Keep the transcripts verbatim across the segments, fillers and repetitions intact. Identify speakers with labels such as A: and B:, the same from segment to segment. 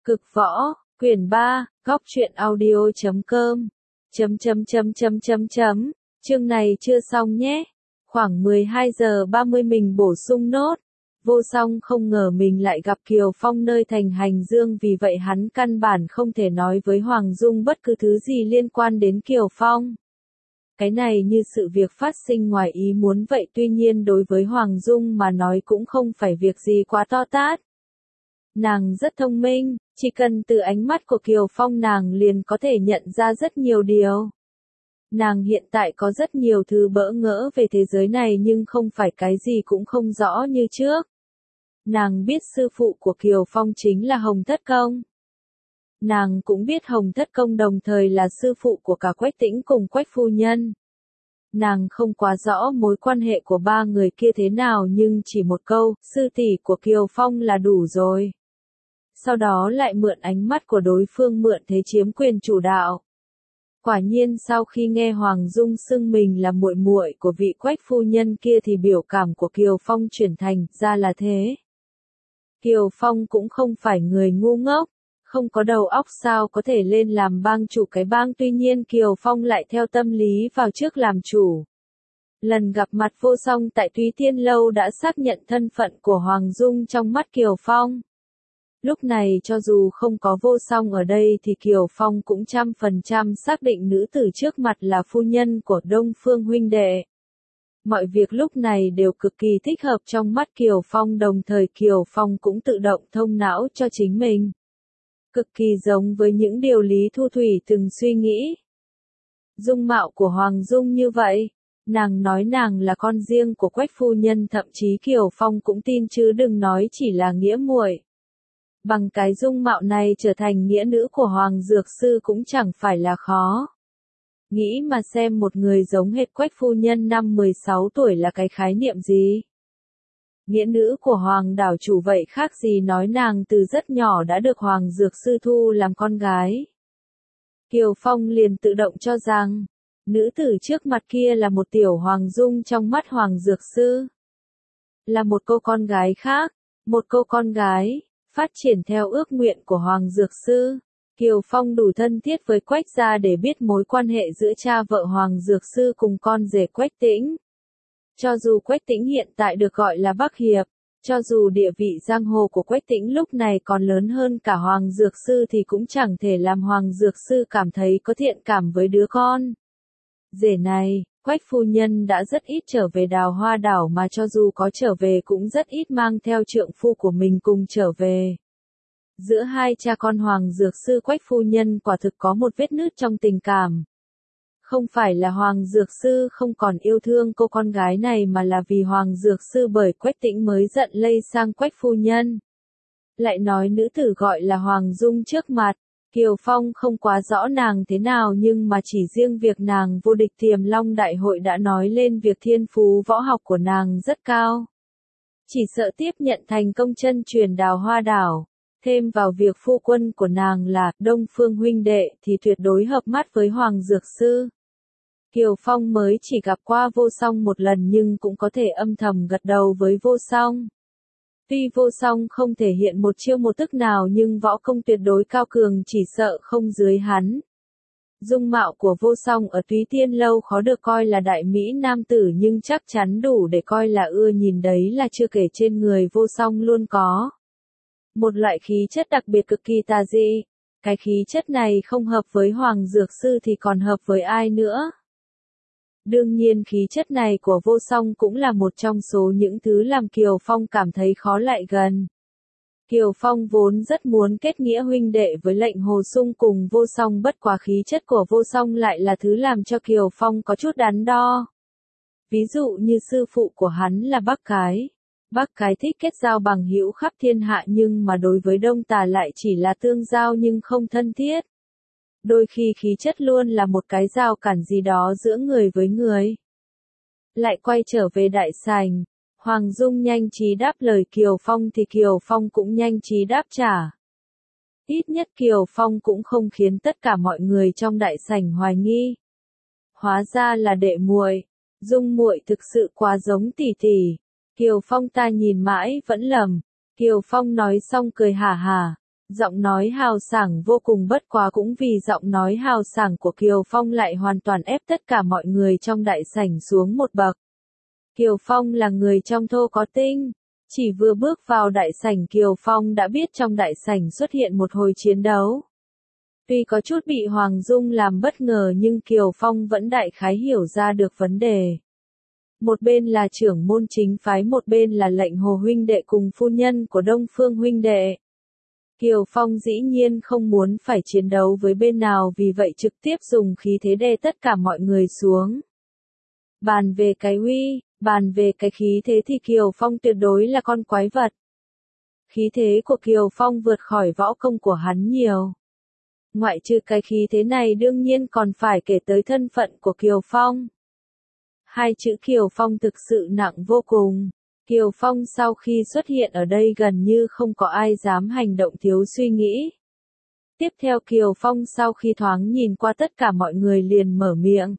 A: Cực võ, quyển ba, góc truyện audio chấm com, chấm chấm chấm chấm chấm chấm, chương này chưa xong nhé. Khoảng mười hai giờ ba mươi mình bổ sung nốt. Vô Song không ngờ mình lại gặp Kiều Phong nơi thành Hành Dương, vì vậy hắn căn bản không thể nói với Hoàng Dung bất cứ thứ gì liên quan đến Kiều Phong. Cái này như sự việc phát sinh ngoài ý muốn vậy, tuy nhiên đối với Hoàng Dung mà nói cũng không phải việc gì quá to tát. Nàng rất thông minh, chỉ cần từ ánh mắt của Kiều Phong nàng liền có thể nhận ra rất nhiều điều. Nàng hiện tại có rất nhiều thứ bỡ ngỡ về thế giới này nhưng không phải cái gì cũng không rõ như trước. Nàng biết sư phụ của Kiều Phong chính là Hồng Thất Công. Nàng cũng biết Hồng Thất Công đồng thời là sư phụ của cả Quách Tĩnh cùng Quách phu nhân. Nàng không quá rõ mối quan hệ của ba người kia thế nào nhưng chỉ một câu, sư tỷ của Kiều Phong là đủ rồi. Sau đó lại mượn ánh mắt của đối phương, mượn thế chiếm quyền chủ đạo. Quả nhiên sau khi nghe Hoàng Dung xưng mình là muội muội của vị Quách phu nhân kia thì biểu cảm của Kiều Phong chuyển thành ra là thế. Kiều Phong cũng không phải người ngu ngốc, không có đầu óc sao có thể lên làm bang chủ cái bang, tuy nhiên Kiều Phong lại theo tâm lý vào trước làm chủ. Lần gặp mặt Vô Song tại Túy Tiên Lâu đã xác nhận thân phận của Hoàng Dung trong mắt Kiều Phong. Lúc này cho dù không có Vô Song ở đây thì Kiều Phong cũng trăm phần trăm xác định nữ tử trước mặt là phu nhân của Đông Phương huynh đệ. Mọi việc lúc này đều cực kỳ thích hợp trong mắt Kiều Phong, đồng thời Kiều Phong cũng tự động thông não cho chính mình. Cực kỳ giống với những điều Lý Thu Thủy từng suy nghĩ. Dung mạo của Hoàng Dung như vậy, nàng nói nàng là con riêng của Quách phu nhân, thậm chí Kiều Phong cũng tin chứ đừng nói chỉ là nghĩa muội. Bằng cái dung mạo này trở thành nghĩa nữ của Hoàng Dược Sư cũng chẳng phải là khó. Nghĩ mà xem, một người giống hệt Quách phu nhân năm mười sáu tuổi là cái khái niệm gì? Nghĩa nữ của Hoàng đảo chủ vậy khác gì nói nàng từ rất nhỏ đã được Hoàng Dược Sư thu làm con gái. Kiều Phong liền tự động cho rằng, nữ tử trước mặt kia là một tiểu Hoàng Dung trong mắt Hoàng Dược Sư. Là một cô con gái khác, một cô con gái, phát triển theo ước nguyện của Hoàng Dược Sư. Kiều Phong đủ thân thiết với Quách gia để biết mối quan hệ giữa cha vợ Hoàng Dược Sư cùng con rể Quách Tĩnh. Cho dù Quách Tĩnh hiện tại được gọi là Bắc Hiệp, cho dù địa vị giang hồ của Quách Tĩnh lúc này còn lớn hơn cả Hoàng Dược Sư thì cũng chẳng thể làm Hoàng Dược Sư cảm thấy có thiện cảm với đứa con rể này. Quách phu nhân đã rất ít trở về Đào Hoa đảo, mà cho dù có trở về cũng rất ít mang theo trượng phu của mình cùng trở về. Giữa hai cha con Hoàng Dược Sư Quách phu nhân quả thực có một vết nứt trong tình cảm. Không phải là Hoàng Dược Sư không còn yêu thương cô con gái này, mà là vì Hoàng Dược Sư bởi Quách Tĩnh mới giận lây sang Quách phu nhân. Lại nói nữ tử gọi là Hoàng Dung trước mặt, Kiều Phong không quá rõ nàng thế nào nhưng mà chỉ riêng việc nàng vô địch Tiềm Long Đại hội đã nói lên việc thiên phú võ học của nàng rất cao. Chỉ sợ tiếp nhận thành công chân truyền Đào Hoa đảo, thêm vào việc phu quân của nàng là Đông Phương huynh đệ thì tuyệt đối hợp mắt với Hoàng Dược Sư. Kiều Phong mới chỉ gặp qua Vô Song một lần nhưng cũng có thể âm thầm gật đầu với Vô Song. Tuy Vô Song không thể hiện một chiêu một thức nào nhưng võ công tuyệt đối cao cường, chỉ sợ không dưới hắn. Dung mạo của Vô Song ở Túy Tiên Lâu khó được coi là đại mỹ nam tử nhưng chắc chắn đủ để coi là ưa nhìn, đấy là chưa kể trên người Vô Song luôn có một loại khí chất đặc biệt cực kỳ tà dị. Cái khí chất này không hợp với Hoàng Dược Sư thì còn hợp với ai nữa? Đương nhiên khí chất này của Vô Song cũng là một trong số những thứ làm Kiều Phong cảm thấy khó lại gần. Kiều Phong vốn rất muốn kết nghĩa huynh đệ với Lệnh Hồ Sung cùng Vô Song, bất quá khí chất của Vô Song lại là thứ làm cho Kiều Phong có chút đắn đo. Ví dụ như sư phụ của hắn là Bắc Cái. Bắc Cái thích kết giao bằng hữu khắp thiên hạ nhưng mà đối với Đông Tà lại chỉ là tương giao nhưng không thân thiết. Đôi khi khí chất luôn là một cái rào cản gì đó giữa người với người. Lại quay trở về đại sảnh, Hoàng Dung nhanh trí đáp lời Kiều Phong thì Kiều Phong cũng nhanh trí đáp trả. Ít nhất Kiều Phong cũng không khiến tất cả mọi người trong đại sảnh hoài nghi. Hóa ra là đệ muội, Dung muội thực sự quá giống tỷ tỷ. Kiều Phong ta nhìn mãi vẫn lầm. Kiều Phong nói xong cười hả hả. Giọng nói hào sảng vô cùng, bất quá cũng vì giọng nói hào sảng của Kiều Phong lại hoàn toàn ép tất cả mọi người trong đại sảnh xuống một bậc. Kiều Phong là người trong thô có tinh. Chỉ vừa bước vào đại sảnh Kiều Phong đã biết trong đại sảnh xuất hiện một hồi chiến đấu. Tuy có chút bị Hoàng Dung làm bất ngờ nhưng Kiều Phong vẫn đại khái hiểu ra được vấn đề. Một bên là trưởng môn chính phái, một bên là lệnh Hồ huynh đệ cùng phu nhân của Đông Phương huynh đệ. Kiều Phong dĩ nhiên không muốn phải chiến đấu với bên nào, vì vậy trực tiếp dùng khí thế đè tất cả mọi người xuống. Bàn về cái uy, bàn về cái khí thế thì Kiều Phong tuyệt đối là con quái vật. Khí thế của Kiều Phong vượt khỏi võ công của hắn nhiều. Ngoại trừ cái khí thế này đương nhiên còn phải kể tới thân phận của Kiều Phong. Hai chữ Kiều Phong thực sự nặng vô cùng. Kiều Phong sau khi xuất hiện ở đây gần như không có ai dám hành động thiếu suy nghĩ. Tiếp theo Kiều Phong sau khi thoáng nhìn qua tất cả mọi người liền mở miệng.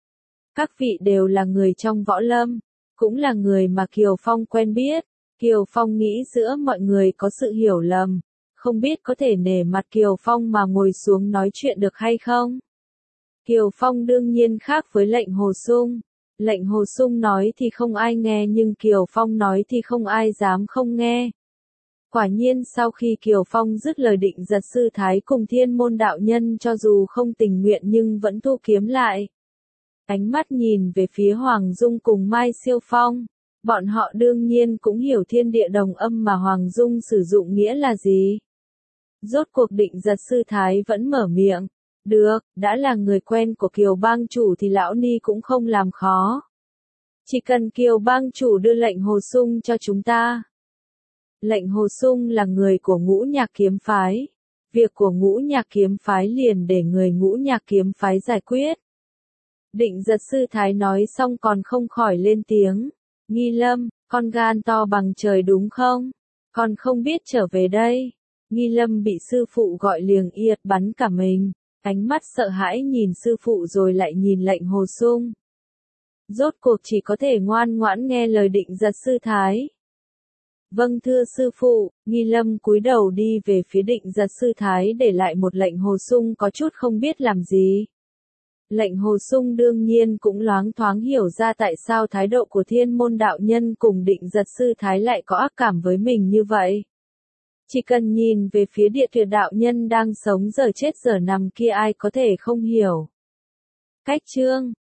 A: Các vị đều là người trong võ lâm, cũng là người mà Kiều Phong quen biết. Kiều Phong nghĩ giữa mọi người có sự hiểu lầm, không biết có thể nể mặt Kiều Phong mà ngồi xuống nói chuyện được hay không? Kiều Phong đương nhiên khác với lệnh Hồ Sung. Lệnh Hồ Sung nói thì không ai nghe nhưng Kiều Phong nói thì không ai dám không nghe. Quả nhiên sau khi Kiều Phong dứt lời, Định Giật sư thái cùng Thiên Môn đạo nhân cho dù không tình nguyện nhưng vẫn thu kiếm lại. Ánh mắt nhìn về phía Hoàng Dung cùng Mai Siêu Phong. Bọn họ đương nhiên cũng hiểu thiên địa đồng âm mà Hoàng Dung sử dụng nghĩa là gì. Rốt cuộc Định Giật sư thái vẫn mở miệng. Được, đã là người quen của Kiều bang chủ thì lão ni cũng không làm khó. Chỉ cần Kiều bang chủ đưa lệnh Hồ Sung cho chúng ta. Lệnh Hồ Sung là người của Ngũ Nhạc kiếm phái. Việc của Ngũ Nhạc kiếm phái liền để người Ngũ Nhạc kiếm phái giải quyết. Định Giật sư thái nói xong còn không khỏi lên tiếng. Nghi Lâm, con gan to bằng trời đúng không? Con không biết trở về đây. Nghi Lâm bị sư phụ gọi liền yệt bắn cả mình. Ánh mắt sợ hãi nhìn sư phụ rồi lại nhìn lệnh Hồ Sung. Rốt cuộc chỉ có thể ngoan ngoãn nghe lời Định Giật sư thái. Vâng thưa sư phụ. Nghi Lâm cúi đầu đi về phía Định Giật sư thái, để lại một lệnh Hồ Sung có chút không biết làm gì. Lệnh Hồ Sung đương nhiên cũng loáng thoáng hiểu ra tại sao thái độ của Thiên Môn đạo nhân cùng Định Giật sư thái lại có ác cảm với mình như vậy. Chỉ cần nhìn về phía Địa Tuyệt đạo nhân đang sống giờ chết giờ nằm kia ai có thể không hiểu. Cách chương